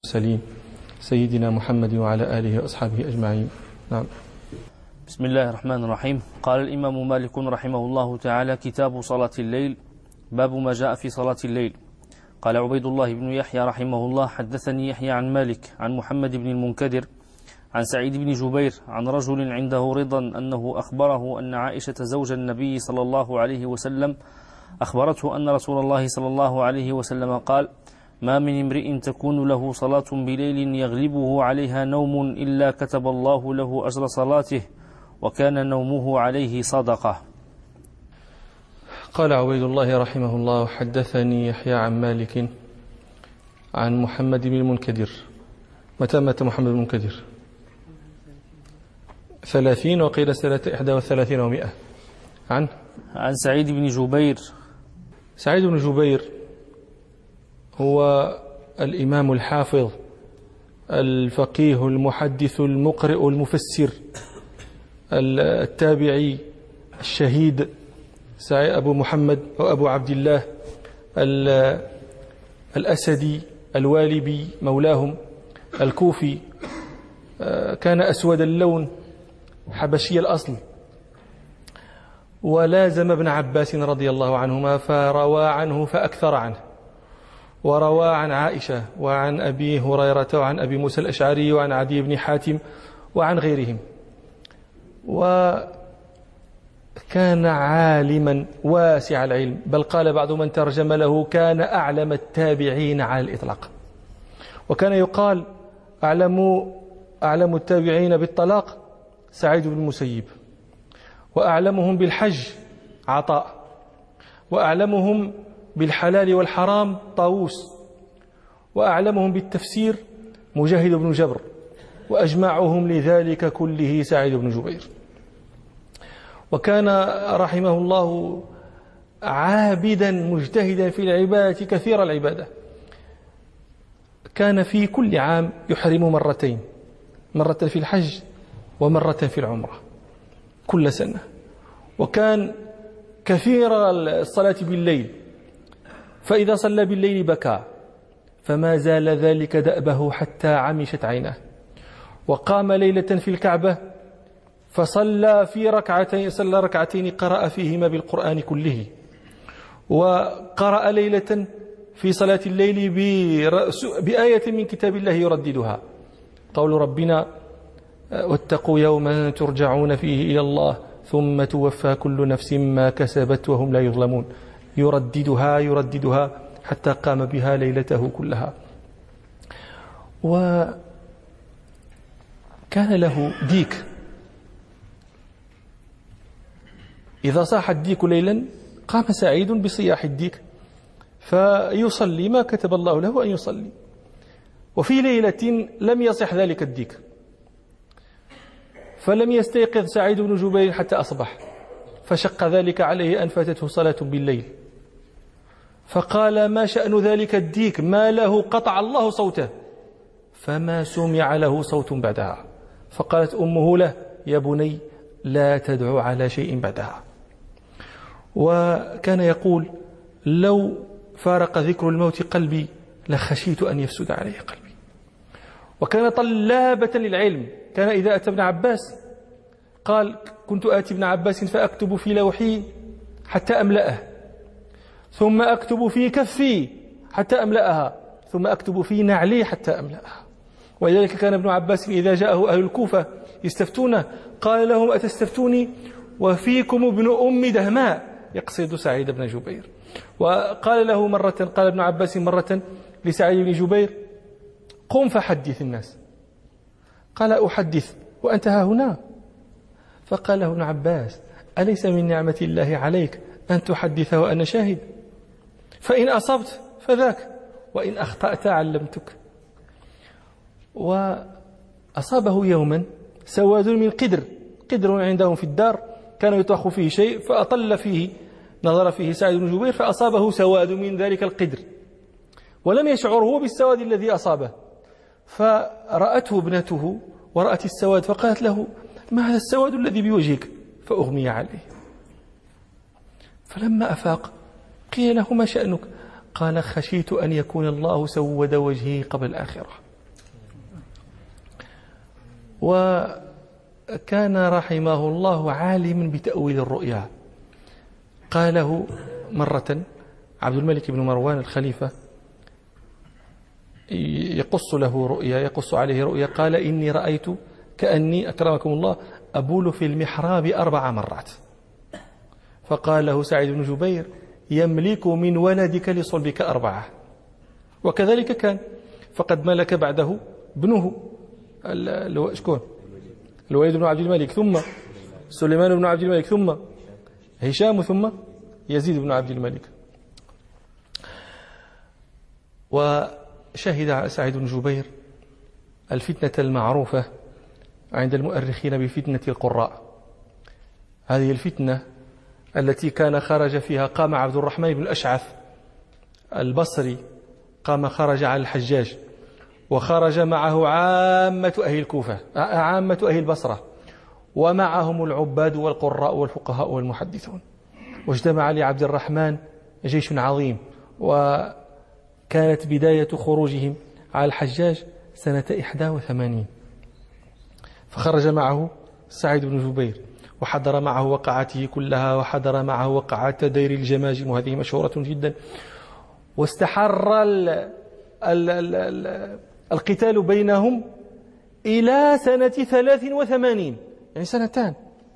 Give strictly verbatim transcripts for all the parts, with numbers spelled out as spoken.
سليم سيدنا محمد وعلى آله وأصحابه أجمعين. نعم. بسم الله الرحمن الرحيم. قال الإمام مالك رحمه الله تعالى: كتاب صلاة الليل، باب ما جاء في صلاة الليل. قال عبيد الله بن يحيى رحمه الله: حدثني يحيى عن مالك عن محمد بن المنكدر عن سعيد بن جبير عن رجل عنده رضا أنه أخبره أن عائشة زوج النبي صلى الله عليه وسلم أخبرته أن رسول الله صلى الله عليه وسلم قال: ما من امرئ تكون له صلاة بليل يغلبه عليها نوم إلا كتب الله له أجر صلاته، وكان نومه عليه صدقة. قال عبيد الله رحمه الله: حدثني يحيى عن مالك عن محمد بن المنكدر. متى مات محمد بن المنكدر؟ ثلاثين، وقيل سنة إحدى وثلاثين ومئة. عن عن سعيد بن جبير. سعيد بن جبير هو الإمام الحافظ الفقيه المحدث المقرئ المفسر التابعي الشهيد أبو محمد أو أبو عبد الله الأسدي الوالبي مولاهم الكوفي. كان أسود اللون حبشي الأصل، ولازم ابن عباس رضي الله عنهما فروى عنه فأكثر عنه، وروى عن عائشة وعن أبي هريرة وعن أبي موسى الأشعري وعن عدي بن حاتم وعن غيرهم. وكان عالما واسع العلم، بل قال بعض من ترجم له: كان أعلم التابعين على الإطلاق. وكان يقال: أعلم أعلم التابعين بالطلاق سعيد بن المسيب، وأعلمهم بالحج عطاء، وأعلمهم بالحلال والحرام طاووس، وأعلمهم بالتفسير مجاهد بن جبر، وأجمعهم لذلك كله سعيد بن جبير. وكان رحمه الله عابدا مجتهدا في العبادة كثير العبادة. كان في كل عام يحرم مرتين، مرة في الحج ومرة في العمرة كل سنة. وكان كثير الصلاة بالليل، فإذا صلى بالليل بكى، فما زال ذلك دأبه حتى عمشت عيناه. وقام ليلة في الكعبة فصلى في ركعتين صلى ركعتين قرأ فيهما بالقرآن كله. وقرأ ليلة في صلاة الليل بآية من كتاب الله يرددها، قول ربنا: واتقوا يوما ترجعون فيه إلى الله ثم توفى كل نفس ما كسبت وهم لا يظلمون. يرددها يرددها حتى قام بها ليلته كلها. وكان له ديك، إذا صاح الديك ليلا قام سعيد بصياح الديك فيصلي ما كتب الله له أن يصلي. وفي ليلة لم يصح ذلك الديك، فلم يستيقظ سعيد بن جبير حتى أصبح، فشق ذلك عليه أن فاتته صلاة بالليل. فقال: ما شأن ذلك الديك؟ ما له؟ قطع الله صوته، فما سمع له صوت بعدها. فقالت أمه له: يا بني لا تدعو على شيء بعدها. وكان يقول: لو فارق ذكر الموت قلبي لخشيت أن يفسد عليه قلبي. وكان طلابة للعلم. كان إذا أتى ابن عباس قال: كنت آتي ابن عباس فأكتب في لوحي حتى أملأه، ثم أكتب في كفي حتى أملأها، ثم أكتب في نعلي حتى أملأها. ولذلك كان ابن عباس إذا جاءه أهل الكوفة يستفتونه قال لهم: أتستفتوني وفيكم ابن أم دهماء، يقصد سعيد بن جبير. وقال له مرة قال ابن عباس مرة لسعيد بن جبير: قم فحدث الناس. قال: أحدث وأنت ها هنا؟ فقال له ابن عباس: أليس من نعمة الله عليك أن تحدث وأنا شاهد؟ فإن أصبت فذاك، وإن أخطأت علمتك. وأصابه يوما سواد من قدر، قدر عندهم في الدار كان يطخ فيه شيء، فأطل فيه نظر فيه سعيد بن جبير فأصابه سواد من ذلك القدر، ولم يشعر هو بالسواد الذي أصابه. فرأته ابنته ورأت السواد فقالت له: ما هذا السواد الذي بوجهك؟ فأغمي عليه. فلما أفاق قيل له: ما شأنك؟ قال: خشيت أن يكون الله سود وجهي قبل الآخرة. وكان رحمه الله عالما بتأويل الرؤيا. قاله مرة عبد الملك بن مروان الخليفة يقص له رؤيا يقص عليه رؤيا، قال: إني رأيت كأني أكرمكم الله أبول في المحراب أربع مرات. فقال له سعيد بن جبير: يملك من ولدك لصلبك أربعة. وكذلك كان، فقد ملك بعده ابنه شكون؟ الوليد بن عبد الملك، ثم سليمان بن عبد الملك، ثم هشام، ثم يزيد بن عبد الملك. وشهد سعيد بن جبير الفتنة المعروفة عند المؤرخين بفتنة القراء. هذه الفتنة التي كان خرج فيها، قام عبد الرحمن بن الأشعث البصري، قام خرج على الحجاج، وخرج معه عامة أهل الكوفة، عامة أهل البصرة، ومعهم العباد والقراء والفقهاء والمحدثون، واجتمع لعبد الرحمن جيش عظيم. وكانت بداية خروجهم على الحجاج سنة إحدى وثمانين، فخرج معه سعيد بن جبير، وحضر معه وقعته كلها، وحضر معه وقعات دير الجماجم، وهذه مشهورة جدا. واستحر ال ال ال ال القتال بينهم إلى سنة ثلاث وثمانين، يعني سنتان.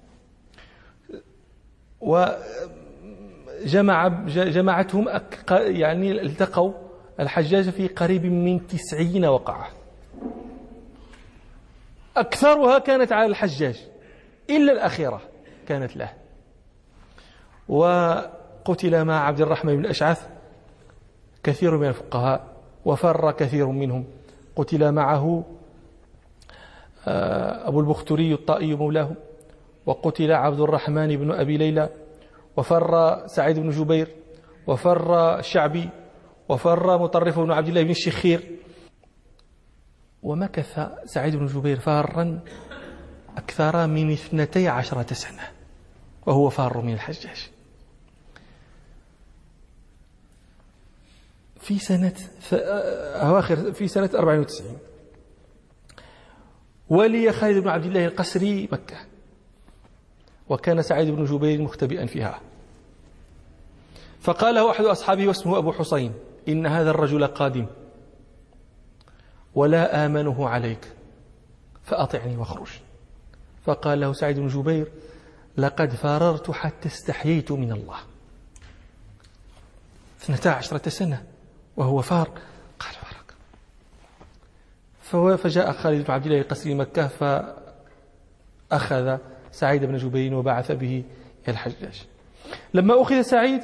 وجمع جمعتهم يعني التقوا الحجاج في قريب من تسعين وقعة، أكثرها كانت على الحجاج إلا الأخيرة كانت له. وقتل مع عبد الرحمن بن الأشعث كثير من الفقهاء، وفر كثير منهم. قتل معه أبو البختري الطائي مولاه، وقتل عبد الرحمن بن أبي ليلى، وفر سعيد بن جبير، وفر الشعبي، وفر مطرف بن عبد الله بن الشخير. ومكث سعيد بن جبير فارا أكثر من اثنتي عشرة سنة وهو فار من الحجاج. في سنة أواخر في سنة أربعين وتسعين ولي خالد بن عبد الله القسري مكة، وكان سعيد بن جبير مختبئا فيها. فقال له أحد أصحابه واسمه أبو حسين: إن هذا الرجل قادم ولا آمنه عليك، فأطعني واخرج. فقال له سعيد بن جبير: لقد فررت حتى استحييت من الله. اثنتا عشرة سنة وهو فار. قال: فرق. فجاء خالد بن عبد الله القسري مكة، فأخذ سعيد بن جبير وبعث به إلى الحجاج. لما أخذ سعيد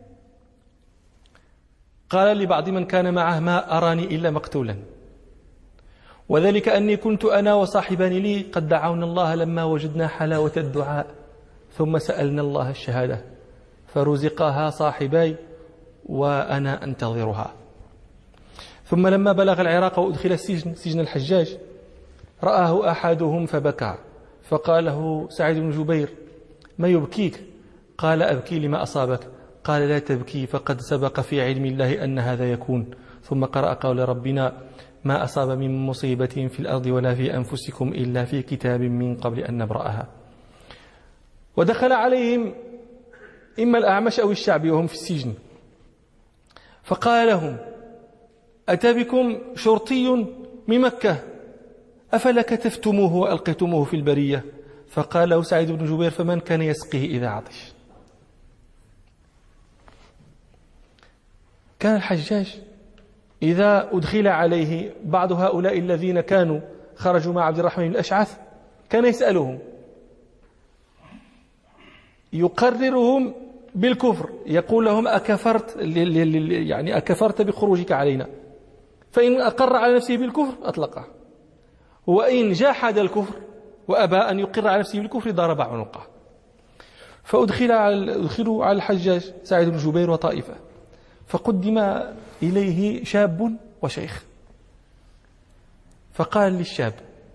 قال لبعض من كان معه: ما أراني إلا مقتولا، وذلك أني كنت أنا وصاحبان لي قد دعونا الله لما وجدنا حلاوة الدعاء، ثم سألنا الله الشهادة، فرزقها صاحباي وأنا أنتظرها. ثم لما بلغ العراق وأدخل السجن، سجن الحجاج، رآه أحدهم فبكى، فقال له سعيد بن جبير: ما يبكيك؟ قال: أبكي لما أصابك. قال: لا تبكي، فقد سبق في علم الله أن هذا يكون. ثم قرأ قول ربنا: ما أصاب من مصيبة في الأرض ولا في أنفسكم إلا في كتاب من قبل أن نبرأها. ودخل عليهم إما الأعمش أو الشعبي وهم في السجن، فقال لهم: أتى بكم شرطي من مكة، أفلا كتفتموه وألقيتموه في البرية؟ فقال له سعيد بن جبير: فمن كان يسقيه إذا عطش؟ كان الحجاج إذا أدخل عليه بعض هؤلاء الذين كانوا خرجوا مع عبد الرحمن بن الأشعث كان يسألهم، يقررهم بالكفر، يقول لهم: أكفرت يعني أكفرت بخروجك علينا؟ فإن أقر على نفسه بالكفر أطلقه، وإن جاحد الكفر وأبى أن يقر على نفسه بالكفر ضرب عنقه. فأدخل على أدخلوا على الحجاج سعيد بن جبير وطائفة، فقدم إليه شاب وشيخ، فقال للشاب: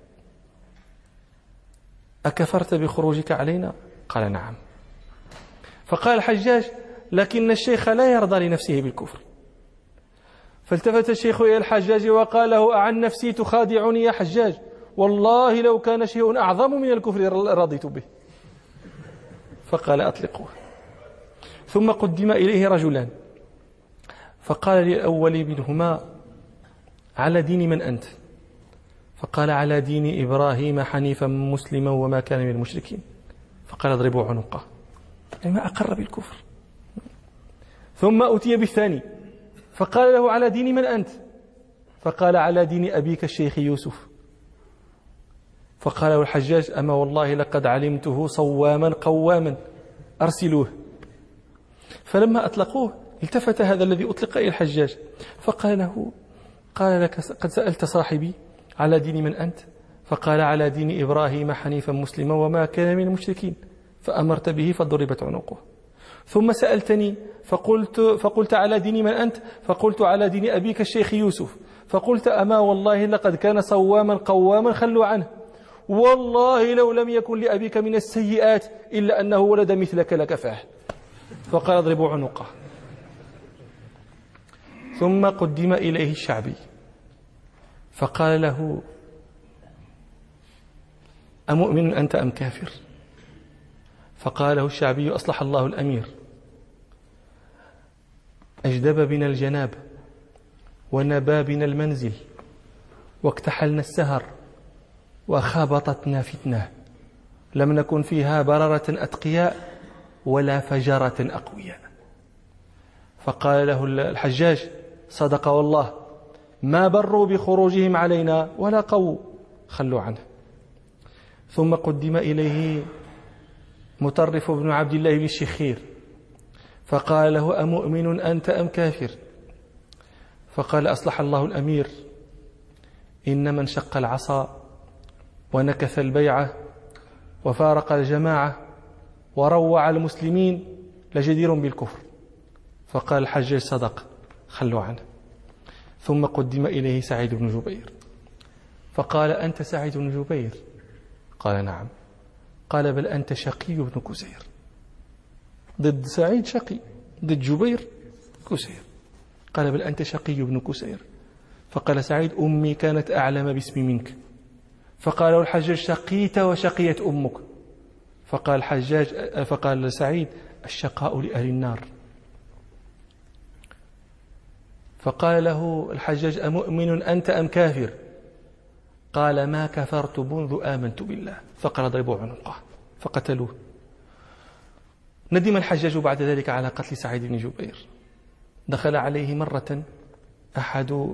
أكفرت بخروجك علينا؟ قال: نعم. فقال الحجاج: لكن الشيخ لا يرضى لنفسه بالكفر. فالتفت الشيخ إلى الحجاج وقال له: أعن نفسي تخادعني يا حجاج؟ والله لو كان شيء أعظم من الكفر رضيت به. فقال أطلقوه. ثم قدم إليه رجلان فقال للأول منهما على دين من أنت؟ فقال على دين إبراهيم حنيفا مسلما وما كان من المشركين. فقال اضربوا عنقه، يعني ما أقر بالكفر. ثم أتي بالثاني فقال له على دين من أنت؟ فقال على دين أبيك الشيخ يوسف. فقال له الحجاج أما والله لقد علمته صواما قواما أرسلوه. فلما أطلقوه التفت هذا الذي أطلق إلى الحجاج فقال له قال لك قد سألت صاحبي على دين من أنت؟ فقال على دين إبراهيم حنيفا مسلما وما كان من المشركين، فأمرت به فضربت عنقه. ثم سألتني فقلت, فقلت على دين من أنت؟ فقلت على دين أبيك الشيخ يوسف. فقلت أما والله لقد كان صواما قواما خلوا عنه، والله لو لم يكن لأبيك من السيئات إلا أنه ولد مثلك لكفاه. فقال اضربوا عنقه. ثم قدم إليه الشعبي فقال له أمؤمن أنت أم كافر؟ فقال له الشعبي أصلح الله الأمير أجدب بنا الجناب ونبى بنا المنزل واكتحلنا السهر وخابطتنا فتنة، لم نكن فيها بررة أتقياء ولا فجرة أقوياء. فقال له الحجاج صدق والله ما بروا بخروجهم علينا ولا قووا، خلوا عنه. ثم قدم إليه مطرف بن عبد الله بن الشخير فقال له أمؤمن أنت أم كافر؟ فقال أصلح الله الأمير إن من شق العصا ونكث البيعة وفارق الجماعة وروع المسلمين لجدير بالكفر. فقال الحجاج صدق خلوا عنه. ثم قدم إليه سعيد بن جبير فقال أنت سعيد بن جبير؟ قال نعم. قال بل أنت شقي بن كسير. ضد سعيد شقي، ضد جبير كسير. قال بل أنت شقي بن كسير. فقال سعيد أمي كانت أعلم باسمي منك. فقال له الحجاج شقيت وشقيت أمك. فقال الحجاج فقال سعيد الشقاء لأهل النار. فقال له الحجاج أمؤمن أنت أم كافر؟ قال ما كفرت منذ آمنت بالله. فقال اضربوا عنقه فقتلوه. ندم الحجاج بعد ذلك على قتل سعيد بن جبير. دخل عليه مرة أحد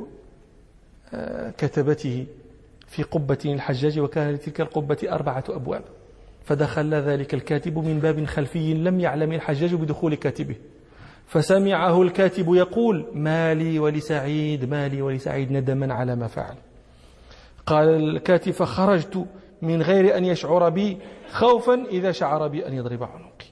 كتبته في قبة الحجاج وكان لتلك القبة أربعة أبواب، فدخل ذلك الكاتب من باب خلفي لم يعلم الحجاج بدخول كاتبه، فسمعه الكاتب يقول ما لي ولسعيد ما لي ولسعيد ندما على ما فعل. قال الكاتب فخرجت من غير أن يشعر بي خوفا إذا شعر بي أن يضرب عنقي.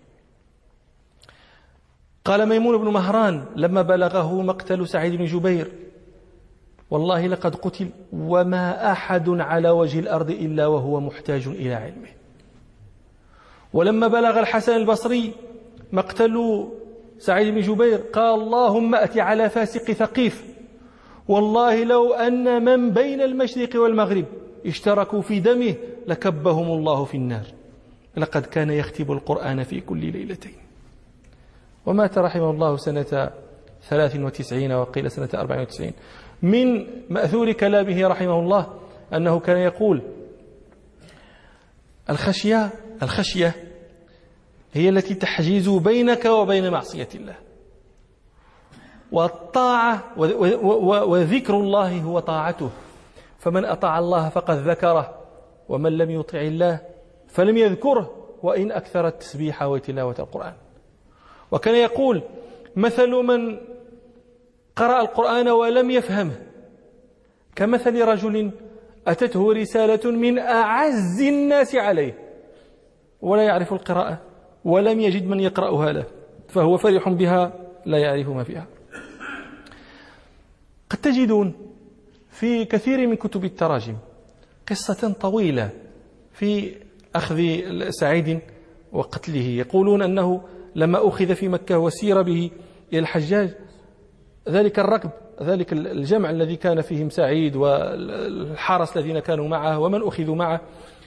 قال ميمون بن مهران لما بلغه مقتل سعيد بن جبير والله لقد قتل وما أحد على وجه الأرض إلا وهو محتاج إلى علمه. ولما بلغ الحسن البصري مقتل سعيد بن جبير قال اللهم أتي على فاسق ثقيف، والله لو أن من بين المشرق والمغرب اشتركوا في دمه لكبهم الله في النار، لقد كان يختب القرآن في كل ليلتين. ومات رحمه الله سنة ثلاث وتسعين وقيل سنة أربع وتسعين. من مأثور كلامه رحمه الله أنه كان يقول الخشية الخشية هي التي تحجز بينك وبين معصية الله، والطاعة وذكر الله هو طاعته، فمن أطاع الله فقد ذكره، ومن لم يطع الله فلم يذكره وإن أكثر التسبيح وتلاوة القرآن. وكان يقول مثل من قرأ القرآن ولم يفهمه كمثل رجل أتته رسالة من أعز الناس عليه ولا يعرف القراءة ولم يجد من يقرأها له، فهو فرح بها لا يعرف ما فيها. قد تجدون في كثير من كتب التراجم قصة طويلة في أخذ سعيد وقتله. يقولون أنه لما أخذ في مكة وسير به إلى الحجاج ذلك الركب، ذلك الجمع الذي كان فيهم سعيد والحرس الذين كانوا معه ومن أخذوا معه،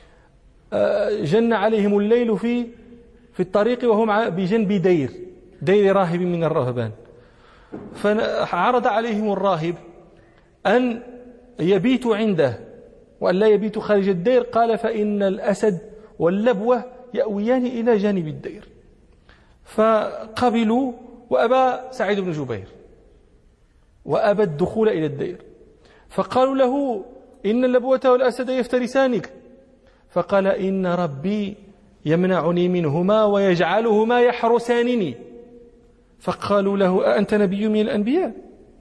جن عليهم الليل في في الطريق وهم بجنب دير دير راهب من الرهبان، فعرض عليهم الراهب أن يبيتوا عنده وأن لا يبيتوا خارج الدير. قال: فإن الأسد واللبوة يأويان إلى جانب الدير. فقبلوا، وأبى سعيد بن جبير وأبى الدخول إلى الدير. فقالوا له: إن اللبوة والأسد يفترسانك. فقال: إن ربي يمنعني منهما ويجعلهما يحرسانني. فقالوا له: أأنت نبي من الأنبياء؟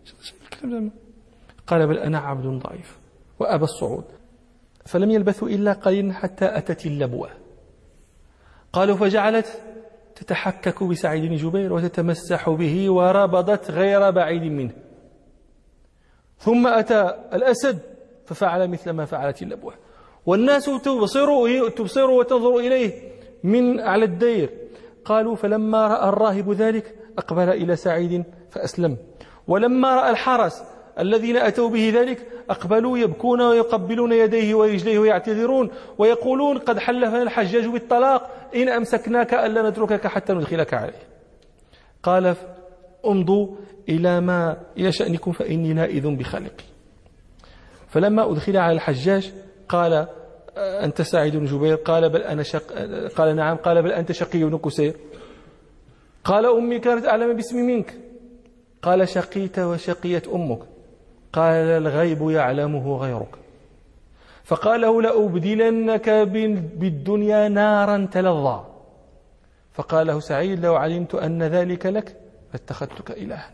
قال: بل أنا عبد ضعيف، وأبى الصعود. فلم يلبثوا إلا قليلا حتى أتت اللبوة. قالوا: فجعلت تتحكك بسعيد بن جبير وتتمسح به وربضت غير بعيد منه. ثم أتى الأسد ففعل مثل ما فعلت اللبوة، والناس تبصر تبصر وتنظر إليه من على الدير. قالوا: فلما رأى الراهب ذلك أقبل إلى سعيد فأسلم، ولما رأى الحرس الذين أتوا به ذلك أقبلوا يبكون ويقبلون يديه ورجليه ويعتذرون ويقولون: قد حلفنا الحجاج بالطلاق إن أمسكناك ألا نتركك حتى ندخلك عليه. قال: امضوا إلى ما إلى شأنكم فإني نائذ بخالقي. فلما أدخل على الحجاج قال: أنت سعيد بن جبير؟ قال: بل أنا شق... قال: نعم. قال: بل أنت شقي بن كسير. قال: أمي كانت أعلم باسمي منك. قال: شقيت وشقيت أمك. قال: الغيب يعلمه غيرك. فقال له: لأبدلنك بالدنيا نارا تلظى. فقال له سعيد: لو علمت أن ذلك لك لاتخذتك إلها.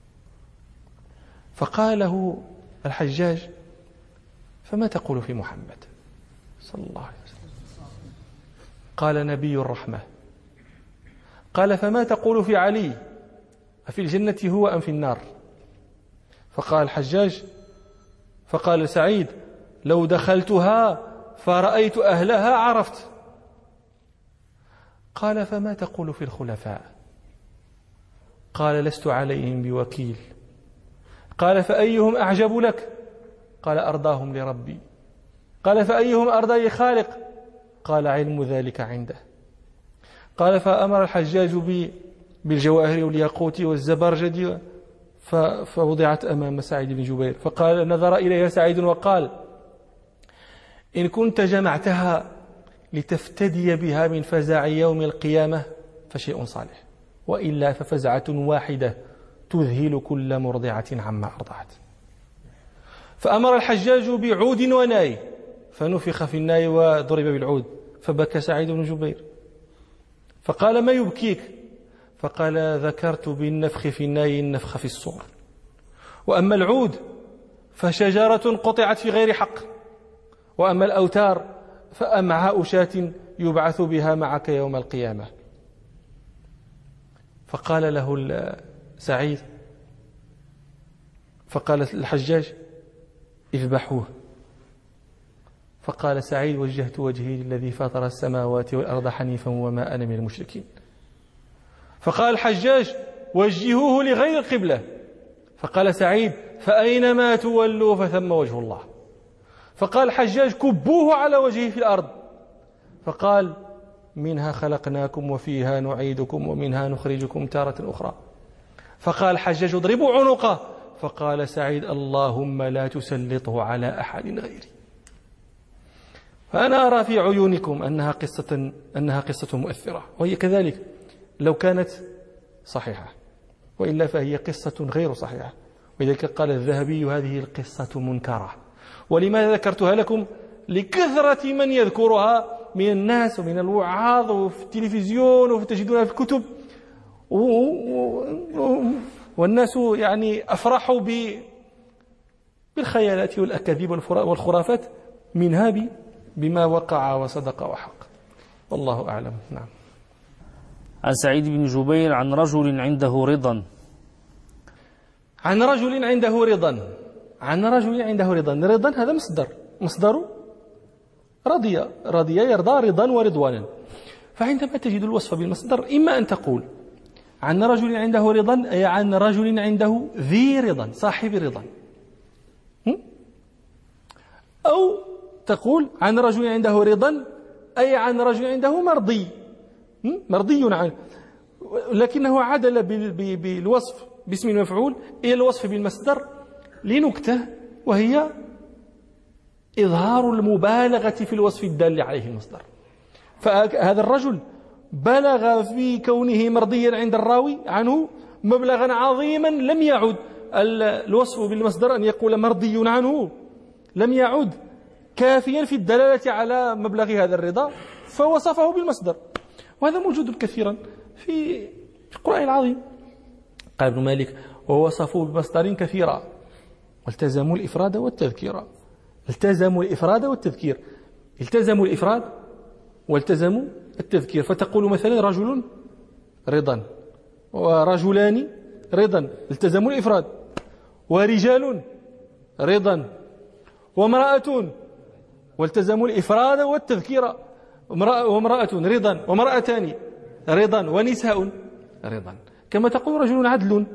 فقال له الحجاج: فما تقول في محمد صلى الله عليه وسلم؟ قال: نبي الرحمة. قال: فما تقول في علي؟ أفي الجنة هو أم في النار؟ فقال الحجاج فقال سعيد: لو دخلتها فرأيت أهلها عرفت. قال: فما تقول في الخلفاء؟ قال: لست عليهم بوكيل. قال: فأيهم أعجب لك؟ قال: أرضاهم لربي. قال: فأيهم أرضى لخالق؟ قال: علم ذلك عنده. قال: فأمر الحجاج بالجواهر والياقوت والزبرجد فوضعت أمام سعيد بن جبير. فقال نظر إليها سعيد وقال: إن كنت جمعتها لتفتدي بها من فزع يوم القيامة فشيء صالح، وإلا ففزعة واحدة تذهل كل مرضعة عما أرضعت. فأمر الحجاج بعود وناي فنفخ في الناي وضرب بالعود، فبكى سعيد بن جبير. فقال: ما يبكيك؟ فقال: ذكرت بالنفخ في الناي النفخ في الصور، وأما العود فشجرة قطعت في غير حق، وأما الأوتار فأمعاء شاة يبعث بها معك يوم القيامة. فقال له سعيد فقال الحجاج: اذبحوه. فقال سعيد: وجهت وجهي للذي فاطر السماوات والأرض حنيفا وما أنا من المشركين. فقال الحجاج: وجهوه لغير القبلة. فقال سعيد: فأينما تولوا فثم وجه الله. فقال الحجاج: كبوه على وجهه في الأرض. فقال: منها خلقناكم وفيها نعيدكم ومنها نخرجكم تارة أخرى. فقال الحجاج: اضربوا عنقه. فقال سعيد: اللهم لا تسلطه على أحد غيري. فأنا أرى في عيونكم أنها قصة أنها قصة مؤثرة، وهي كذلك لو كانت صحيحة، وإلا فهي قصة غير صحيحة. ولذلك قال الذهبي: هذه القصة منكرة. ولماذا ذكرتها لكم؟ لكثرة من يذكرها من الناس ومن الوعاظ وفي التلفزيون وتجدونها في الكتب، والناس يعني أفرحوا بالخيالات والأكاذيب والخرافات منها بما وقع وصدق وحق. والله أعلم. نعم. عن سعيد بن جبير عن رجل عنده رضا عن رجل عنده رضا عن رجل عنده رضا رضا هذا مصدر مصدر رضي رضي يرضى رضا ورضوانا. فعندما تجد الوصف بالمصدر إما أن تقول عن رجل عنده رضا أي عن رجل عنده ذي رضا، صاحب رضا. أو تقول عن رجل عنده رضا أي عن رجل عنده مرضي، مرضي عنه، لكنه عدل بالوصف باسم المفعول إلى الوصف بالمصدر لنكتة، وهي إظهار المبالغة في الوصف الدال عليه المصدر. فهذا الرجل بلغ في كونه مرضيا عند الراوي عنه مبلغا عظيما، لم يعد الوصف بالمصدر أن يقول مرضي عنه، لم يعد كافيا في الدلالة على مبلغ هذا الرضا، فوصفه بالمصدر. وهذا موجود كثيرا في القرآن العظيم. قال ابن مالك: ووصفوا بمصدر كثيرا والتزموا الإفراد والتذكير. التزموا الإفراد والتذكير، التزموا الإفراد والتزموا التذكير. فتقول مثلا رجل رضا ورجلان رضا، التزموا الإفراد، ورجال رضا وامرأة والتزموا الإفراد والتذكير، وامرأة رضا وامرأتان رضا ونساء رضا، كما تقول رجل عدل.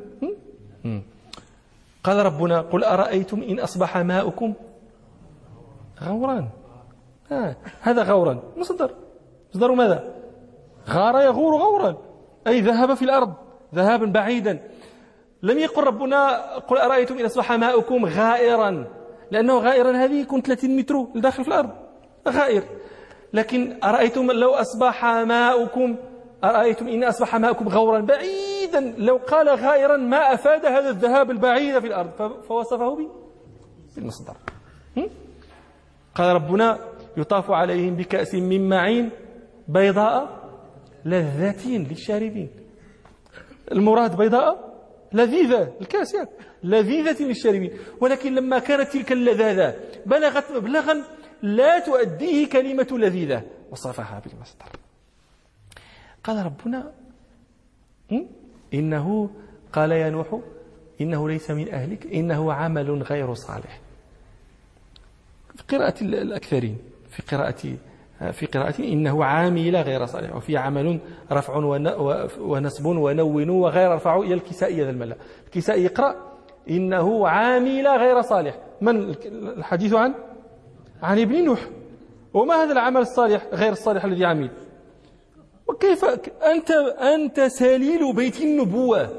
قال ربنا: قل أرأيتم إن أصبح ماؤكم غورا. آه. هذا غورا مصدر، مصدر ماذا؟ غار يغور غورا، أي ذهب في الأرض ذهابا بعيدا. لم يقل ربنا: قل أرأيتم إن أصبح ماؤكم غائرا، لأنه غائرا هذه يكون ثلاثين متر لداخل في الأرض غائر. لكن أرأيتم لو أصبح ماؤكم، أرأيتم إن أصبح ماؤكم غورا بعيدا، لو قال غائرا ما أفاد هذا الذهاب البعيد في الأرض، فوصفه بالمصدر. قال ربنا: يطاف عليهم بكأس من معين بيضاء لذة للشاربين. المراد بيضاء لذيذة، الكأس لذيذة للشاربين، ولكن لما كانت تلك اللذاذة بلغت مبلغا لا تؤديه كلمة لذيذة وصفها بالمصدر. قال ربنا: إنه قال يا نوح إنه ليس من أهلك إنه عمل غير صالح. في قراءة الأكثرين، في قراءة في قراءة إنه عامل غير صالح، وفي عمل رفع ونصب ونون وغير رفع إلى الكسائي ذا الملا. الكسائي يقرأ إنه عامل غير صالح. من الحديث عن عن ابن نوح. وما هذا العمل الصالح غير الصالح الذي عمل؟ وكيف أنت أنت سليل بيت النبوة،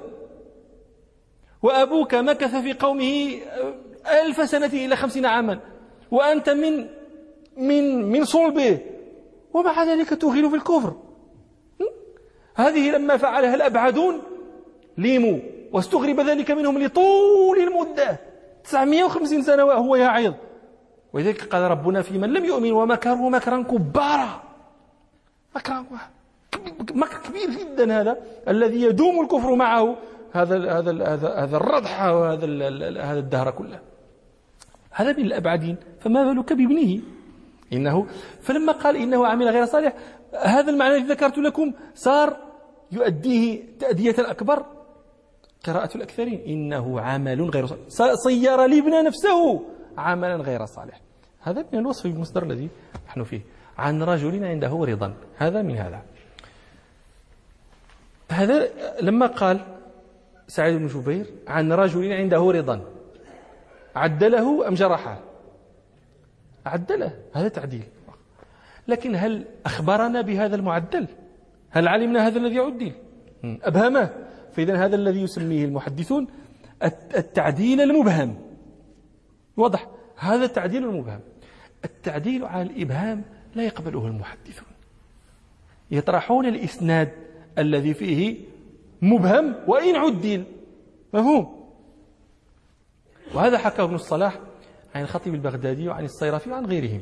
وأبوك مكث في قومه ألف سنة إلى خمسين عاما، وأنت من من من صلبه، ومع ذلك تغيل في الكفر. هذه لما فعلها الأبعدون ليموا، واستغرب ذلك منهم لطول المدة تسعمائة وخمسين سنة وهو يعظ. ولذلك قال ربنا في من لم يؤمن: ومكروا مكرا كبارا. مكرا مكر كبير جدا، هذا الذي يدوم الكفر معه هذا هذا هذا هذا الردح وهذا هذا الدهر كله. هذا من الأبعدين، فما بالك بابنه إنه. فلما قال إنه عمل غير صالح، هذا المعنى الذي ذكرت لكم صار يؤديه تأدية أكبر قراءة الأكثرين: إنه عمل غير صالح، صير لابن نفسه عملا غير صالح. هذا من الوصف بالمصدر الذي نحن فيه. عن رجل عنده رضا، هذا من هذا. هذا لما قال سعيد بن جبير عن رجل عنده رضا، عدله أم جرحه؟ عدله، هذا تعديل. لكن هل أخبرنا بهذا المعدل؟ هل علمنا هذا الذي عدل؟ أبهمه. فإذا هذا الذي يسميه المحدثون التعديل المبهم. واضح؟ هذا التعديل المبهم. التعديل على الإبهام لا يقبله المحدثون، يطرحون الإسناد الذي فيه مبهم وإن عدل. مفهوم؟ وهذا حكى ابن الصلاح عن الخطيب البغدادي وعن الصيرفي وعن غيرهم.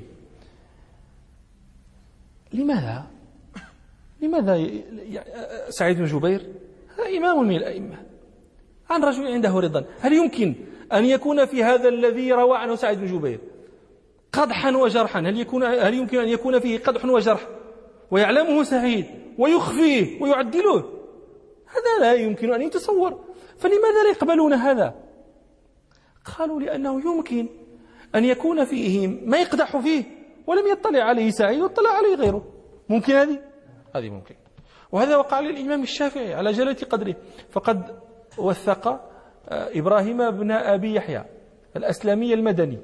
لماذا؟ لماذا سعيد بن جبير هذا إمام من الأئمة عن رجل عنده رضا؟ هل يمكن أن يكون في هذا الذي روى عنه سعيد بن جبير قدحا وجرحا؟ هل يكون هل يمكن أن يكون فيه قدح وجرح ويعلمه سعيد ويخفيه ويعدله؟ هذا لا يمكن أن يتصور. فلماذا لا يقبلون هذا؟ قالوا لأنه يمكن أن يكون فيه ما يقدح فيه ولم يطلع عليه سعيد واطلع عليه غيره. ممكن هذه؟ هذه ممكن. وهذا وقع للإمام الشافعي على جلالة قدره، فقد وثق إبراهيم بن أبي يحيى الأسلمي المدني،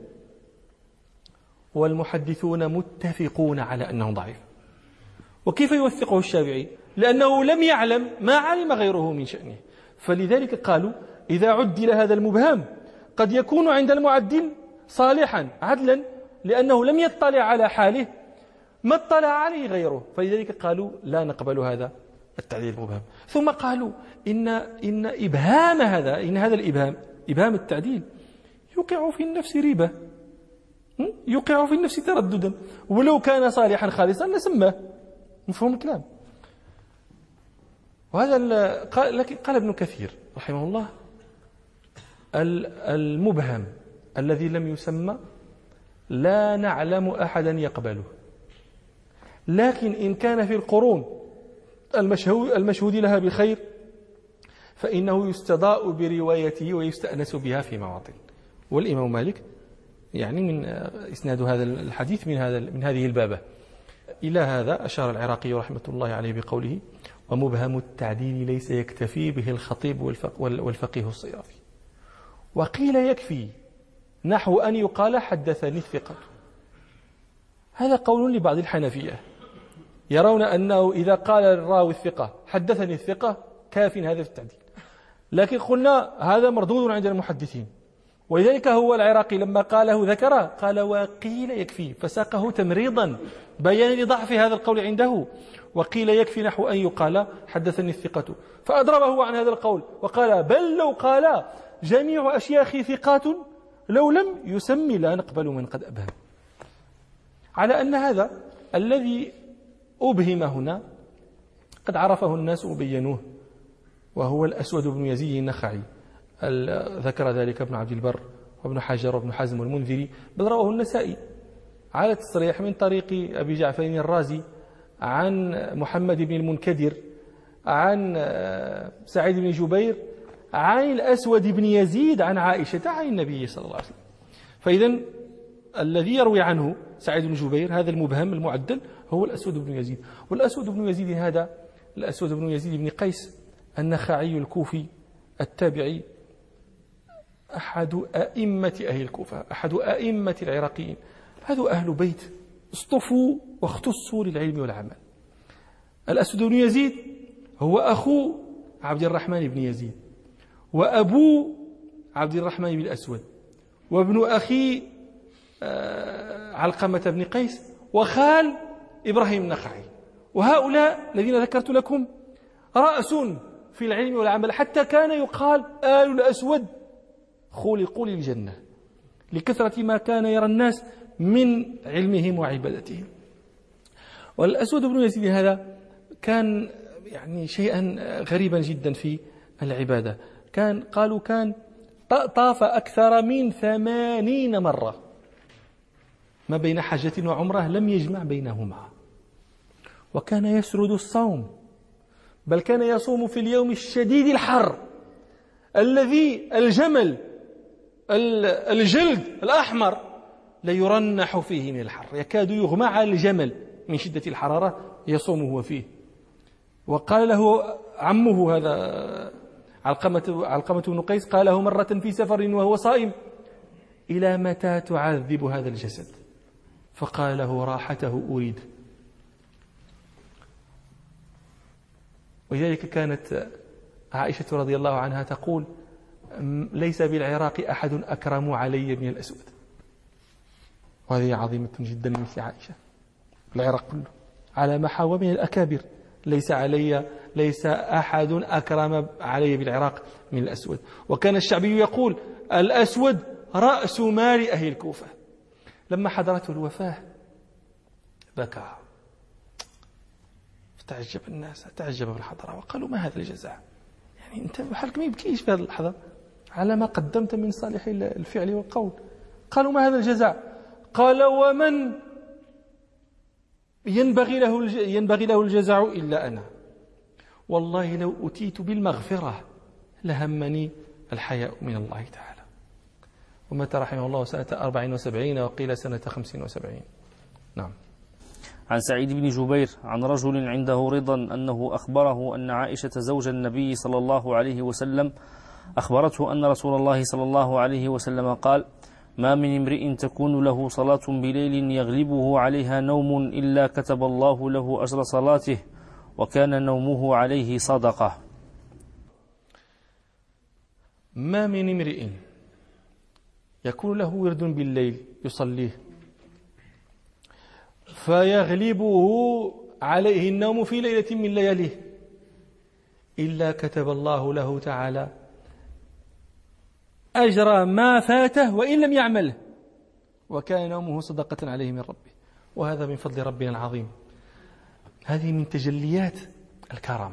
والمحدثون متفقون على أنه ضعيف. وكيف يوثقه الشافعي؟ لأنه لم يعلم ما علم غيره من شأنه، فلذلك قالوا إذا عدل هذا المبهم قد يكون عند المعدل صالحا عدلا، لأنه لم يطلع على حاله ما اطلع عليه غيره، فلذلك قالوا لا نقبل هذا التعديل المبهم. ثم قالوا إن إن إبهام هذا إن هذا الإبهام إبهام التعديل يوقع في النفس ريبة، يوقع في النفس ترددا، ولو كان صالحا خالصا لسماه. مفهوم الكلام؟ وهذا قال لكن قال ابن كثير رحمه الله المبهم الذي لم يسمى لا نعلم أحدا يقبله، لكن إن كان في القرون المشهود لها بالخير فإنه يستضاء بروايته ويستأنس بها في مواطن. والإمام مالك يعني من إسناد هذا الحديث من هذا من هذه البابة. إلى هذا أشار العراقي رحمة الله عليه بقوله: ومبهم التعديل ليس يكتفي به الخطيب والفقيه الصيرافي. وقيل يكفي نحو أن يقال حدثني الثقة. هذا قول لبعض الحنفية، يرون أنه إذا قال الراوي الثقة حدثني الثقة كاف هذا في التعديل، لكن قلنا هذا مردود عند المحدثين، ولذلك هو العراقي لما قاله ذكره قال وقيل يكفي، فساقه تمريضا بيانا لضعف هذا القول عنده. وقيل يكفي نحو أن يقال حدثني الثقة، فأضربه عن هذا القول وقال بل لو قال جميع أشياخي ثقات لو لم يسمي لا نقبل من قد أبهم. على أن هذا الذي أبهم هنا قد عرفه الناس وبينوه، وهو الأسود بن يزيد النخعي، ذكر ذلك ابن عبد البر وابن حجر وابن حزم والمنذري، بل رواه النسائي على التصريح من طريق أبي جعفر الرازي عن محمد بن المنكدر عن سعيد بن جبير عن الأسود بن يزيد عن عائشة عن النبي صلى الله عليه وسلم. فإذا الذي يروي عنه سعيد بن جبير هذا المبهم المعدل هو الأسود بن يزيد. والأسود بن يزيد هذا الأسود بن يزيد بن قيس النخعي الكوفي التابعي، أحد أئمة أهل الكوفة، أحد أئمة العراقيين. هذا أهل بيت اصطفوا واختصوا للعلم والعمل. الأسود بن يزيد هو أخو عبد الرحمن بن يزيد، وأبو عبد الرحمن بن الأسود، وابن أخي علقمة بن قيس، وخال إبراهيم النخعي. وهؤلاء الذين ذكرت لكم رأس في العلم والعمل، حتى كان يقال آل الأسود خلقوا للجنة لكثرة ما كان يرى الناس من علمهم وعبادتهم. والأسود بن يزيد هذا كان يعني شيئا غريبا جدا في العبادة. كان قالوا كان طاف أكثر من ثمانين مرة ما بين حجة وعمرة لم يجمع بينهما، وكان يسرد الصوم، بل كان يصوم في اليوم الشديد الحر الذي الجمل الجلد الأحمر ليرنح فيه من الحر، يكاد يغمى على الجمل من شدة الحرارة يصوم هو فيه. وقال له عمه هذا علقمة علقمة بن قيس، قال له مرة في سفر وهو صائم: إلى متى تعذب هذا الجسد؟ فقال له: راحته أريد. ولذلك كانت عائشة رضي الله عنها تقول: ليس بالعراق أحد أكرم علي من الأسود. وهذه عظيمة جدا مثل عائشة. العراق كله على محاوى من الأكابر، ليس علي ليس أحد أكرم علي بالعراق من الأسود. وكان الشعبي يقول: الأسود رأس مال أهل الكوفة. لما حضرته الوفاة بكى، فتعجب الناس، تعجب بالحضرة وقالوا: ما هذا الجزاء؟ يعني أنت حالك ما يبكيش في هذا اللحظة على ما قدمت من صالح الفعل والقول. قالوا: ما هذا الجزاء؟ قال: ومن ينبغي له ينبغي له الجزاء إلا أنا، والله لو أتيت بالمغفرة لهمني الحياء من الله تعالى. ومات رحمه الله سنة أربع وسبعين وقيل سنة خمس وسبعين. نعم. عن سعيد بن جبير عن رجل عنده رضا أنه أخبره أن عائشة زوج النبي صلى الله عليه وسلم أخبرته أن رسول الله صلى الله عليه وسلم قال: ما من امرئ تكون له صلاة بليل يغلبه عليها نوم إلا كتب الله له أجر صلاته وكان نومه عليه صدقة. ما من امرئ يكون له ورد بالليل يصليه فيغلبه عليه النوم في ليلة من لياليه إلا كتب الله له تعالى أجر ما فاته وإن لم يعمله وكان نومه صدقة عليه من ربه. وهذا من فضل ربنا العظيم. هذه من تجليات الكرم،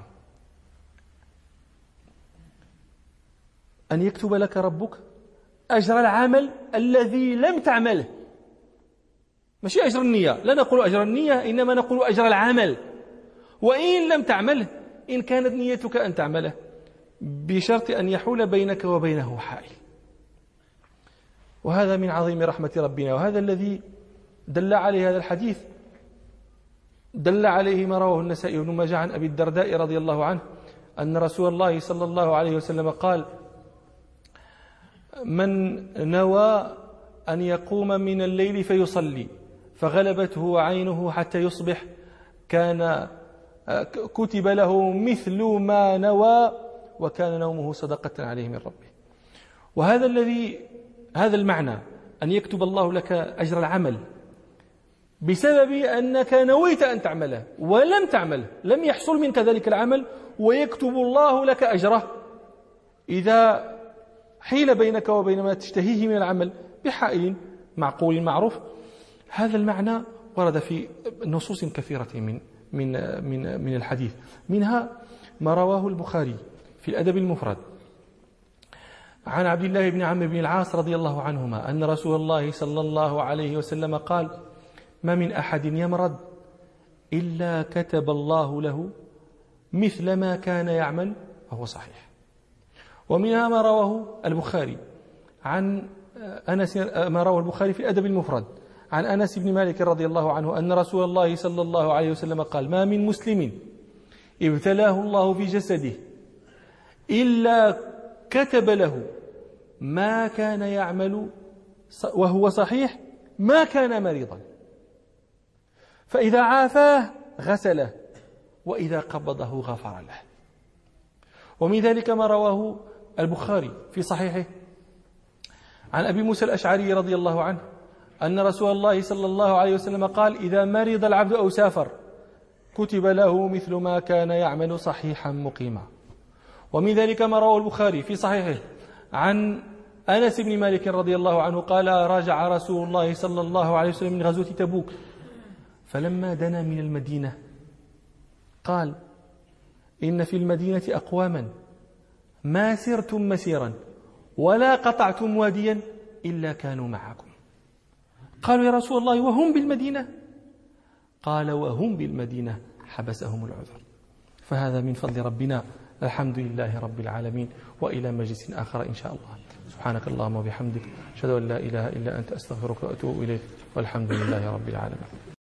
أن يكتب لك ربك أجر العمل الذي لم تعمله، ماشي أجر النية، لا نقول أجر النية إنما نقول أجر العمل، وإن لم تعمله إن كانت نيتك أن تعمله بشرط أن يحول بينك وبينه حائل. وهذا من عظيم رحمة ربنا، وهذا الذي دل عليه هذا الحديث، دل عليه ما رواه النسائي بن ماجه عن أبي الدرداء رضي الله عنه أن رسول الله صلى الله عليه وسلم قال: من نوى أن يقوم من الليل فيصلي فغلبته عينه حتى يصبح كان كتب له مثل ما نوى وكان نومه صدقة عليه من ربه. وهذا الذي هذا المعنى أن يكتب الله لك أجر العمل بسبب أنك نويت أن تعمله ولم تعمله، لم يحصل منك ذلك العمل ويكتب الله لك أجره إذا حيل بينك وبين ما تشتهيه من العمل بحائل معقول معروف. هذا المعنى ورد في نصوص كثيرة من من من من الحديث، منها ما رواه البخاري في الأدب المفرد عن عبد الله بن عمرو بن العاص رضي الله عنهما أن رسول الله صلى الله عليه وسلم قال: ما من أحد يمرض إلا كتب الله له مثل ما كان يعمل وهو صحيح. ومنها ما رواه البخاري عن أنس، ما رواه البخاري في الأدب المفرد عن أنس بن مالك رضي الله عنه أن رسول الله صلى الله عليه وسلم قال: ما من مسلم ابتلاه الله في جسده إلا كتب له ما كان يعمل وهو صحيح ما كان مريضا، فإذا عافاه غسله وإذا قبضه غفر له. ومن ذلك ما رواه البخاري في صحيحه عن أبي موسى الأشعري رضي الله عنه أن رسول الله صلى الله عليه وسلم قال: إذا مرض العبد أو سافر كتب له مثل ما كان يعمل صحيحا مقيما. ومن ذلك ما رواه البخاري في صحيحه عن أنس بن مالك رضي الله عنه قال: راجع رسول الله صلى الله عليه وسلم من غزوة تبوك فلما دنا من المدينة قال: إن في المدينة أقواما ما سرتم مسيرا ولا قطعتم واديا إلا كانوا معكم. قالوا: يا رسول الله وهم بالمدينة؟ قال: وهم بالمدينة حبسهم العذر. فهذا من فضل ربنا، الحمد لله رب العالمين. وإلى مجلس آخر إن شاء الله. سبحانك اللهم وبحمدك، أشهد أن لا إله إلا أنت، أستغفرك وأتوب إليك، والحمد لله رب العالمين.